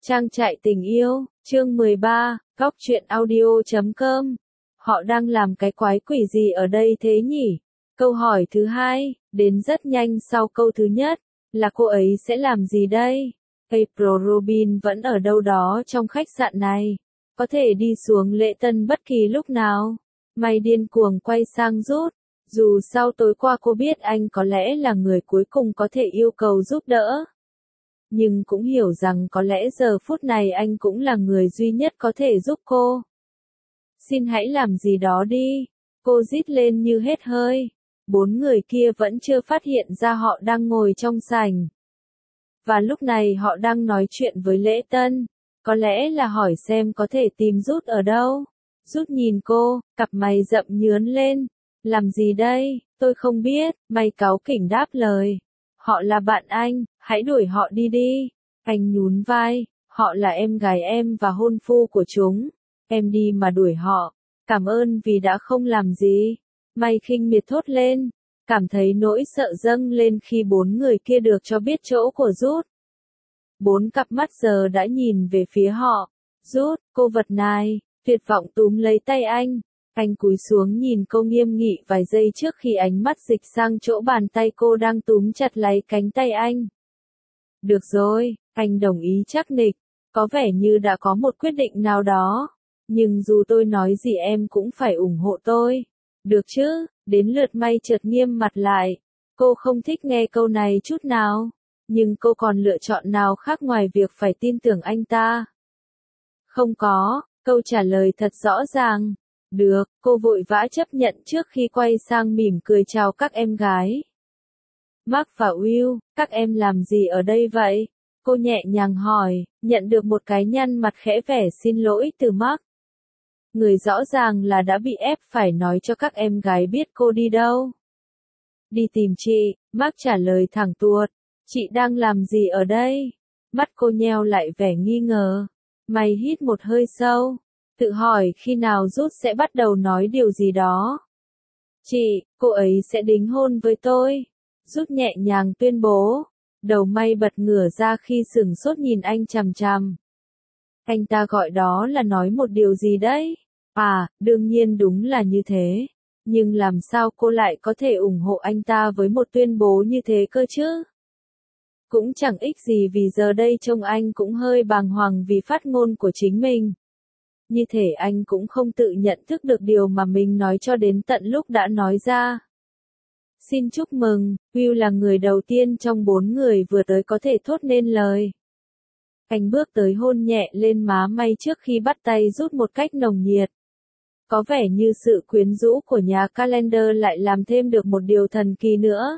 Trang trại tình yêu, chương 13, góc truyện audio.com. Họ đang làm cái quái quỷ gì ở đây thế nhỉ? Câu hỏi thứ hai, đến rất nhanh sau câu thứ nhất, là cô ấy sẽ làm gì đây? April Robin vẫn ở đâu đó trong khách sạn này, có thể đi xuống lễ tân bất kỳ lúc nào. May điên cuồng quay sang rút, dù sau tối qua cô biết anh có lẽ là người cuối cùng có thể yêu cầu giúp đỡ. Nhưng cũng hiểu rằng có lẽ giờ phút này anh cũng là người duy nhất có thể giúp cô. Xin hãy làm gì đó đi, cô rít lên như hết hơi. 4 người kia vẫn chưa phát hiện ra họ đang ngồi trong sảnh. Và lúc này họ đang nói chuyện với Lễ Tân, có lẽ là hỏi xem có thể tìm Rút ở đâu. Rút nhìn cô, cặp mày rậm nhướn lên. Làm gì đây, tôi không biết, mày cáu kỉnh đáp lời. Họ là bạn anh, hãy đuổi họ đi đi. Anh nhún vai, họ là em gái em và hôn phu của chúng. Em đi mà đuổi họ. Cảm ơn vì đã không làm gì. May khinh miệt thốt lên, cảm thấy nỗi sợ dâng lên khi 4 người kia được cho biết chỗ của Rút. 4 cặp mắt giờ đã nhìn về phía họ. Rút, cô vật này, tuyệt vọng túm lấy tay anh. Anh cúi xuống nhìn cô nghiêm nghị vài giây trước khi ánh mắt dịch sang chỗ bàn tay cô đang túm chặt lấy cánh tay anh. Được rồi, anh đồng ý chắc nịch, có vẻ như đã có một quyết định nào đó. Nhưng dù tôi nói gì em cũng phải ủng hộ tôi. Được chứ, đến lượt May chợt nghiêm mặt lại. Cô không thích nghe câu này chút nào. Nhưng cô còn lựa chọn nào khác ngoài việc phải tin tưởng anh ta? Không có, câu trả lời thật rõ ràng. Được, cô vội vã chấp nhận trước khi quay sang mỉm cười chào các em gái. Mark và Will, các em làm gì ở đây vậy? Cô nhẹ nhàng hỏi, nhận được một cái nhăn mặt khẽ vẻ xin lỗi từ Mark. Người rõ ràng là đã bị ép phải nói cho các em gái biết cô đi đâu. Đi tìm chị, Mark trả lời thẳng tuột. Chị đang làm gì ở đây? Mắt cô nheo lại vẻ nghi ngờ. Mày hít một hơi sâu, tự hỏi khi nào Rút sẽ bắt đầu nói điều gì đó. Chị, cô ấy sẽ đính hôn với tôi. Rút nhẹ nhàng tuyên bố. Đầu May bật ngửa ra khi sửng sốt nhìn anh chằm chằm. Anh ta gọi đó là nói một điều gì đấy? À, đương nhiên đúng là như thế. Nhưng làm sao cô lại có thể ủng hộ anh ta với một tuyên bố như thế cơ chứ? Cũng chẳng ích gì vì giờ đây trông anh cũng hơi bàng hoàng vì phát ngôn của chính mình. Như thể anh cũng không tự nhận thức được điều mà mình nói cho đến tận lúc đã nói ra. Xin chúc mừng, Will là người đầu tiên trong 4 người vừa tới có thể thốt nên lời. Anh bước tới hôn nhẹ lên má May trước khi bắt tay Rút một cách nồng nhiệt. Có vẻ như sự quyến rũ của nhà Calendar lại làm thêm được một điều thần kỳ nữa.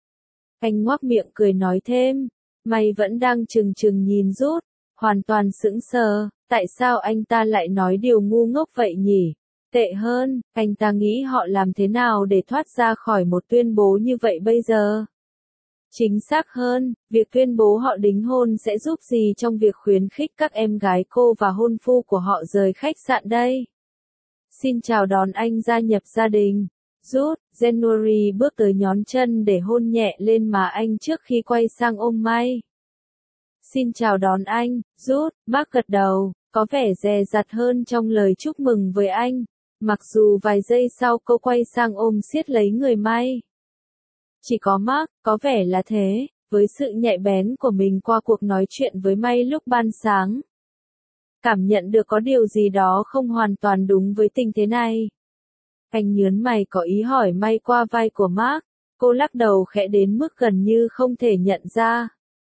Anh ngoác miệng cười nói thêm, May vẫn đang trừng trừng nhìn Rút, hoàn toàn sững sờ, tại sao anh ta lại nói điều ngu ngốc vậy nhỉ? Tệ hơn, anh ta nghĩ họ làm thế nào để thoát ra khỏi một tuyên bố như vậy bây giờ? Chính xác hơn, việc tuyên bố họ đính hôn sẽ giúp gì trong việc khuyến khích các em gái cô và hôn phu của họ rời khách sạn đây? Xin chào đón anh gia nhập gia đình. Rút, January bước tới nhón chân để hôn nhẹ lên má anh trước khi quay sang ôm May. Xin chào đón anh, Rút, Mark gật đầu, có vẻ dè dặt hơn trong lời chúc mừng với anh. Mặc dù vài giây sau cô quay sang ôm siết lấy người May. Chỉ có Mark, có vẻ là thế, với sự nhạy bén của mình qua cuộc nói chuyện với May lúc ban sáng. Cảm nhận được có điều gì đó không hoàn toàn đúng với tình thế này. Anh nhớn mày có ý hỏi May qua vai của Mark, cô lắc đầu khẽ đến mức gần như không thể nhận ra.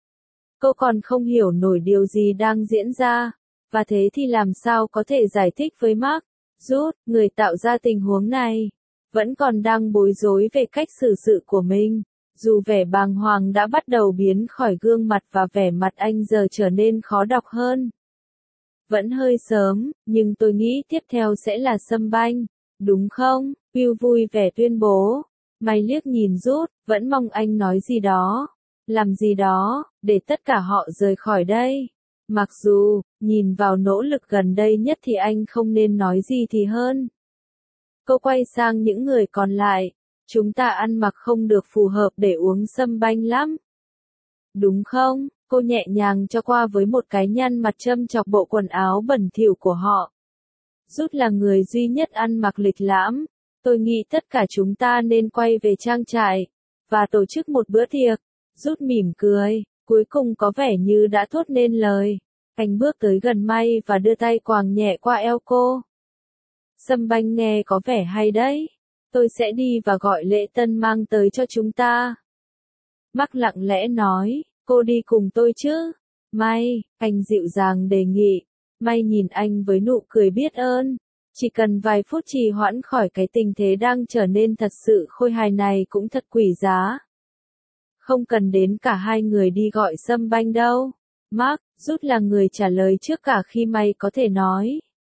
Cô còn không hiểu nổi điều gì đang diễn ra, và thế thì làm sao có thể giải thích với Mark? Rút, người tạo ra tình huống này, vẫn còn đang bối rối về cách xử sự của mình. Dù vẻ bàng hoàng đã bắt đầu biến khỏi gương mặt và vẻ mặt anh giờ trở nên khó đọc hơn. Vẫn hơi sớm, nhưng tôi nghĩ tiếp theo sẽ là sâm banh, đúng không? Will vui vẻ tuyên bố. May liếc nhìn Rút, vẫn mong anh nói gì đó, làm gì đó, để tất cả họ rời khỏi đây. Mặc dù, nhìn vào nỗ lực gần đây nhất thì anh không nên nói gì thì hơn. Cô quay sang những người còn lại. Chúng ta ăn mặc không được phù hợp để uống sâm banh lắm. Đúng không? Cô nhẹ nhàng cho qua với một cái nhăn mặt châm chọc bộ quần áo bẩn thỉu của họ. Rút là người duy nhất ăn mặc lịch lãm. Tôi nghĩ tất cả chúng ta nên quay về trang trại và tổ chức một bữa tiệc. Rút mỉm cười, cuối cùng có vẻ như đã thốt nên lời. Anh bước tới gần May và đưa tay quàng nhẹ qua eo cô. Sâm Banh nghe có vẻ hay đấy. Tôi sẽ đi và gọi lễ tân mang tới cho chúng ta. Mark lặng lẽ nói, cô đi cùng tôi chứ? May, anh dịu dàng đề nghị. May nhìn anh với nụ cười biết ơn. Chỉ cần vài phút trì hoãn khỏi cái tình thế đang trở nên thật sự khôi hài này cũng thật quỷ giá. Không cần đến cả hai người đi gọi Sâm Banh đâu. Mark, rút là người trả lời trước cả khi May có thể nói.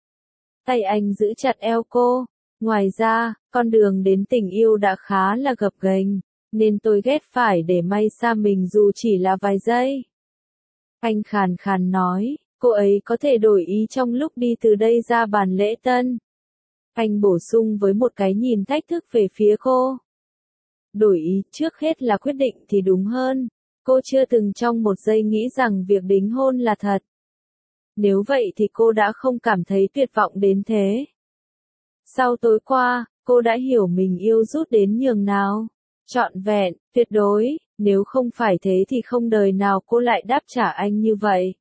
Tay anh giữ chặt eo cô. Ngoài ra, con đường đến tình yêu đã khá là gập ghềnh, nên tôi ghét phải để May xa mình dù chỉ là vài giây. Anh khàn khàn nói, cô ấy có thể đổi ý trong lúc đi từ đây ra bàn lễ tân. Anh bổ sung với một cái nhìn thách thức về phía cô. Đổi ý trước hết là quyết định thì đúng hơn. Cô chưa từng trong một giây nghĩ rằng việc đính hôn là thật. Nếu vậy thì cô đã không cảm thấy tuyệt vọng đến thế. Sau tối qua, cô đã hiểu mình yêu Rút đến nhường nào. Trọn vẹn, tuyệt đối, nếu không phải thế thì không đời nào cô lại đáp trả anh như vậy.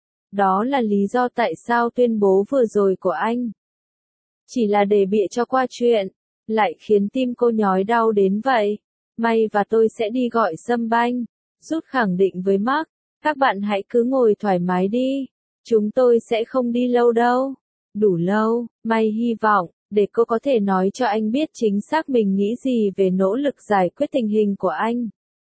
Đó là lý do tại sao tuyên bố vừa rồi của anh chỉ là để bịa cho qua chuyện, lại khiến tim cô nhói đau đến vậy. May và tôi sẽ đi gọi Sâm Banh. Rút khẳng định với Mark, các bạn hãy cứ ngồi thoải mái đi. Chúng tôi sẽ không đi lâu đâu. Đủ lâu, May hy vọng, để cô có thể nói cho anh biết chính xác mình nghĩ gì về nỗ lực giải quyết tình hình của anh.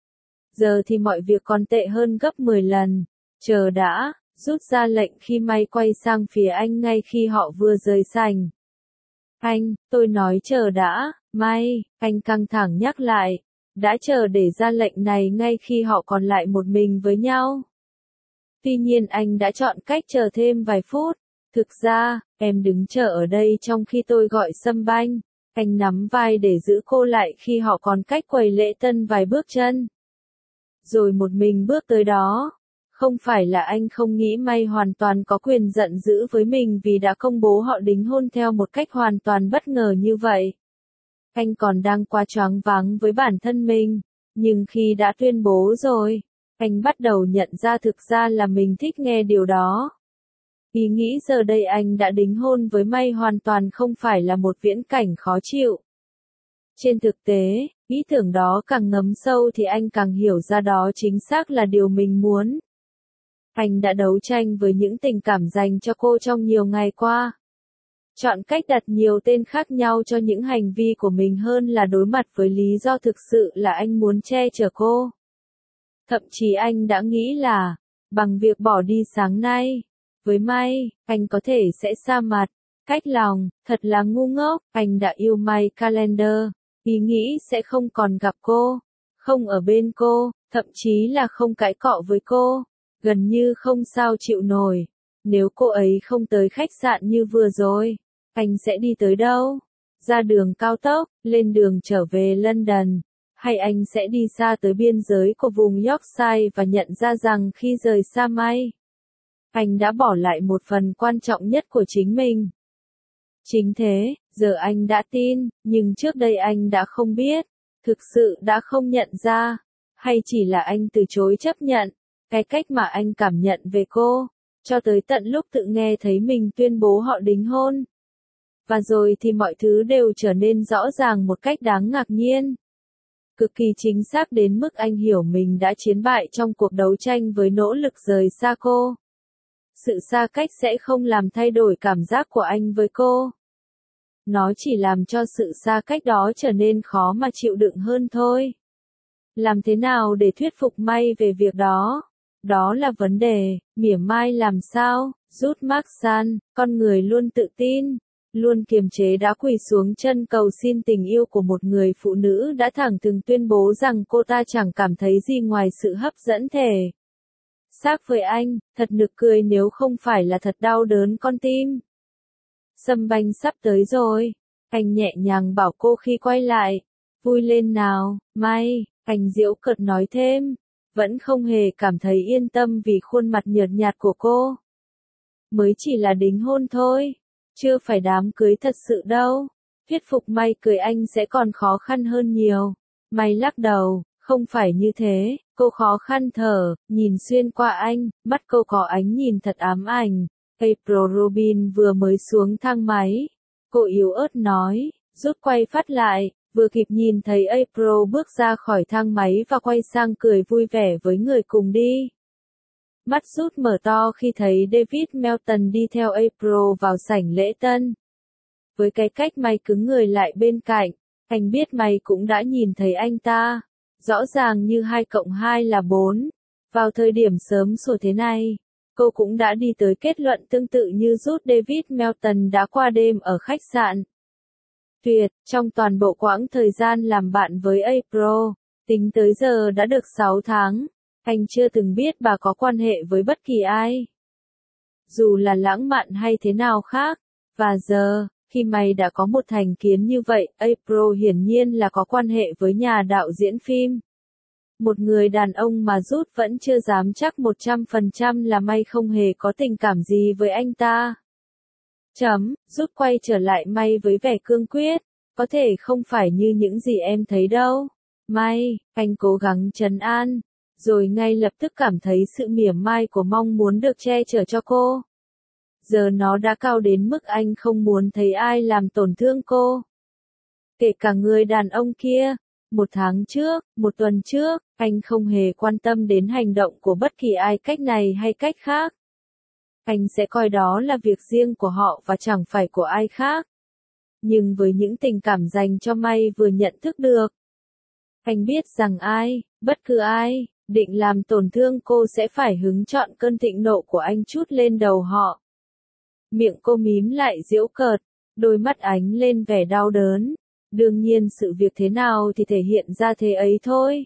Giờ thì mọi việc còn tệ hơn gấp 10 lần. Chờ đã, rút ra lệnh khi May quay sang phía anh ngay khi họ vừa rời sảnh. Anh, tôi nói chờ đã, May, anh căng thẳng nhắc lại. Đã chờ để ra lệnh này ngay khi họ còn lại một mình với nhau. Tuy nhiên anh đã chọn cách chờ thêm vài phút. Thực ra, em đứng chờ ở đây trong khi tôi gọi Sâm Banh. Anh nắm vai để giữ cô lại khi họ còn cách quầy lễ tân vài bước chân. Rồi một mình bước tới đó. Không phải là anh không nghĩ May hoàn toàn có quyền giận dữ với mình vì đã công bố họ đính hôn theo một cách hoàn toàn bất ngờ như vậy. Anh còn đang quá choáng váng với bản thân mình. Nhưng khi đã tuyên bố rồi, anh bắt đầu nhận ra thực ra là mình thích nghe điều đó. Ý nghĩ giờ đây anh đã đính hôn với May hoàn toàn không phải là một viễn cảnh khó chịu. Trên thực tế, ý tưởng đó càng ngấm sâu thì anh càng hiểu ra đó chính xác là điều mình muốn. Anh đã đấu tranh với những tình cảm dành cho cô trong nhiều ngày qua. Chọn cách đặt nhiều tên khác nhau cho những hành vi của mình hơn là đối mặt với lý do thực sự là anh muốn che chở cô. Thậm chí anh đã nghĩ là, bằng việc bỏ đi sáng nay, với May, anh có thể sẽ xa mặt, cách lòng, thật là ngu ngốc, anh đã yêu May Calendar, ý nghĩ sẽ không còn gặp cô, không ở bên cô, thậm chí là không cãi cọ với cô, gần như không sao chịu nổi. Nếu cô ấy không tới khách sạn như vừa rồi, anh sẽ đi tới đâu? Ra đường cao tốc, lên đường trở về London, hay anh sẽ đi xa tới biên giới của vùng Yorkshire và nhận ra rằng khi rời xa May, anh đã bỏ lại một phần quan trọng nhất của chính mình. Chính thế, giờ anh đã tin, nhưng trước đây anh đã không biết, thực sự đã không nhận ra, hay chỉ là anh từ chối chấp nhận, cái cách mà anh cảm nhận về cô, cho tới tận lúc tự nghe thấy mình tuyên bố họ đính hôn. Và rồi thì mọi thứ đều trở nên rõ ràng một cách đáng ngạc nhiên. Cực kỳ chính xác đến mức anh hiểu mình đã chiến bại trong cuộc đấu tranh với nỗ lực rời xa cô. Sự xa cách sẽ không làm thay đổi cảm giác của anh với cô. Nó chỉ làm cho sự xa cách đó trở nên khó mà chịu đựng hơn thôi. Làm thế nào để thuyết phục May về việc đó? Đó là vấn đề, mỉa mai làm sao? Rút Mark San, con người luôn tự tin, luôn kiềm chế đã quỳ xuống chân cầu xin tình yêu của một người phụ nữ đã thẳng thừng tuyên bố rằng cô ta chẳng cảm thấy gì ngoài sự hấp dẫn thể xác với anh, thật nực cười nếu không phải là thật đau đớn con tim. Sâm Banh sắp tới rồi, anh nhẹ nhàng bảo cô khi quay lại, vui lên nào, May, anh giễu cợt nói thêm, vẫn không hề cảm thấy yên tâm vì khuôn mặt nhợt nhạt của cô. Mới chỉ là đính hôn thôi, chưa phải đám cưới thật sự đâu. Thuyết phục May cưới anh sẽ còn khó khăn hơn nhiều. May lắc đầu, không phải như thế, cô khó khăn thở, nhìn xuyên qua anh, mắt cô có ánh nhìn thật ám ảnh. April Robin vừa mới xuống thang máy. Cô yếu ớt nói, rút quay phát lại, vừa kịp nhìn thấy April bước ra khỏi thang máy và quay sang cười vui vẻ với người cùng đi. Mắt rút mở to khi thấy David Melton đi theo April vào sảnh lễ tân. Với cái cách May cứng người lại bên cạnh, anh biết May cũng đã nhìn thấy anh ta. Rõ ràng như 2 cộng 2 là 4. Vào thời điểm sớm sủa thế này, cô cũng đã đi tới kết luận tương tự như rút David Melton đã qua đêm ở khách sạn. Tuyệt, trong toàn bộ quãng thời gian làm bạn với April, tính tới giờ đã được 6 tháng, anh chưa từng biết bà có quan hệ với bất kỳ ai. Dù là lãng mạn hay thế nào khác, và giờ, khi May đã có một thành kiến như vậy, April hiển nhiên là có quan hệ với nhà đạo diễn phim. Một người đàn ông mà rút vẫn chưa dám chắc 100% là May không hề có tình cảm gì với anh ta. Rút quay trở lại May với vẻ cương quyết, có thể không phải như những gì em thấy đâu. May, anh cố gắng trấn an, rồi ngay lập tức cảm thấy sự mỉa mai của mong muốn được che chở cho cô. Giờ nó đã cao đến mức anh không muốn thấy ai làm tổn thương cô. Kể cả người đàn ông kia. 1 tháng trước, 1 tuần trước, anh không hề quan tâm đến hành động của bất kỳ ai cách này hay cách khác. Anh sẽ coi đó là việc riêng của họ và chẳng phải của ai khác. Nhưng với những tình cảm dành cho May vừa nhận thức được, anh biết rằng bất cứ ai, định làm tổn thương cô sẽ phải hứng chọn cơn thịnh nộ của anh trút lên đầu họ. Miệng cô mím lại giễu cợt, đôi mắt ánh lên vẻ đau đớn. Đương nhiên sự việc thế nào thì thể hiện ra thế ấy thôi.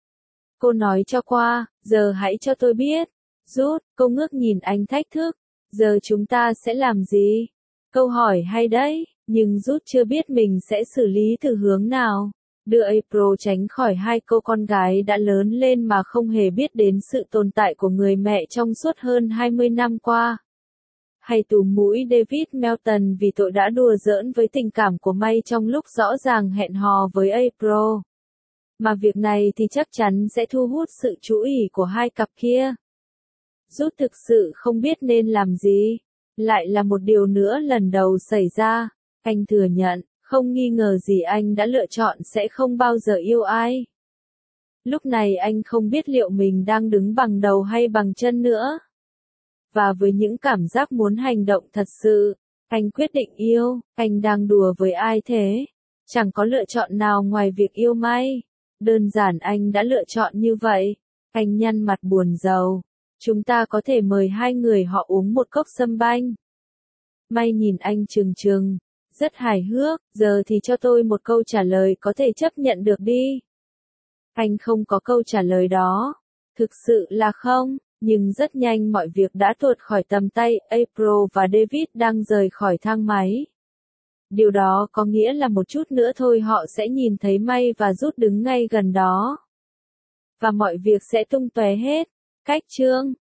Cô nói cho qua, giờ hãy cho tôi biết. Rút, cô ngước nhìn anh thách thức. Giờ chúng ta sẽ làm gì? Câu hỏi hay đấy, nhưng Rút chưa biết mình sẽ xử lý từ hướng nào. Đưa April tránh khỏi 2 cô con gái đã lớn lên mà không hề biết đến sự tồn tại của người mẹ trong suốt hơn 20 năm qua. Hay túm mũi David Melton vì tội đã đùa giỡn với tình cảm của May trong lúc rõ ràng hẹn hò với April. Mà việc này thì chắc chắn sẽ thu hút sự chú ý của 2 cặp kia. Rút thực sự không biết nên làm gì. Lại là một điều nữa lần đầu xảy ra. Anh thừa nhận, không nghi ngờ gì anh đã lựa chọn sẽ không bao giờ yêu ai. Lúc này anh không biết liệu mình đang đứng bằng đầu hay bằng chân nữa. Và với những cảm giác muốn hành động thật sự, anh quyết định yêu. Anh đang đùa với ai thế? Chẳng có lựa chọn nào ngoài việc yêu May. Đơn giản anh đã lựa chọn như vậy. Anh nhăn mặt buồn rầu. Chúng ta có thể mời 2 người họ uống một cốc sâm banh. May nhìn anh trừng trừng, rất hài hước, giờ thì cho tôi một câu trả lời có thể chấp nhận được đi. Anh không có câu trả lời đó. Thực sự là không. Nhưng rất nhanh mọi việc đã tuột khỏi tầm tay, April và David đang rời khỏi thang máy. Điều đó có nghĩa là một chút nữa thôi họ sẽ nhìn thấy May và Rút đứng ngay gần đó. Và mọi việc sẽ tung tóe hết. Cách chương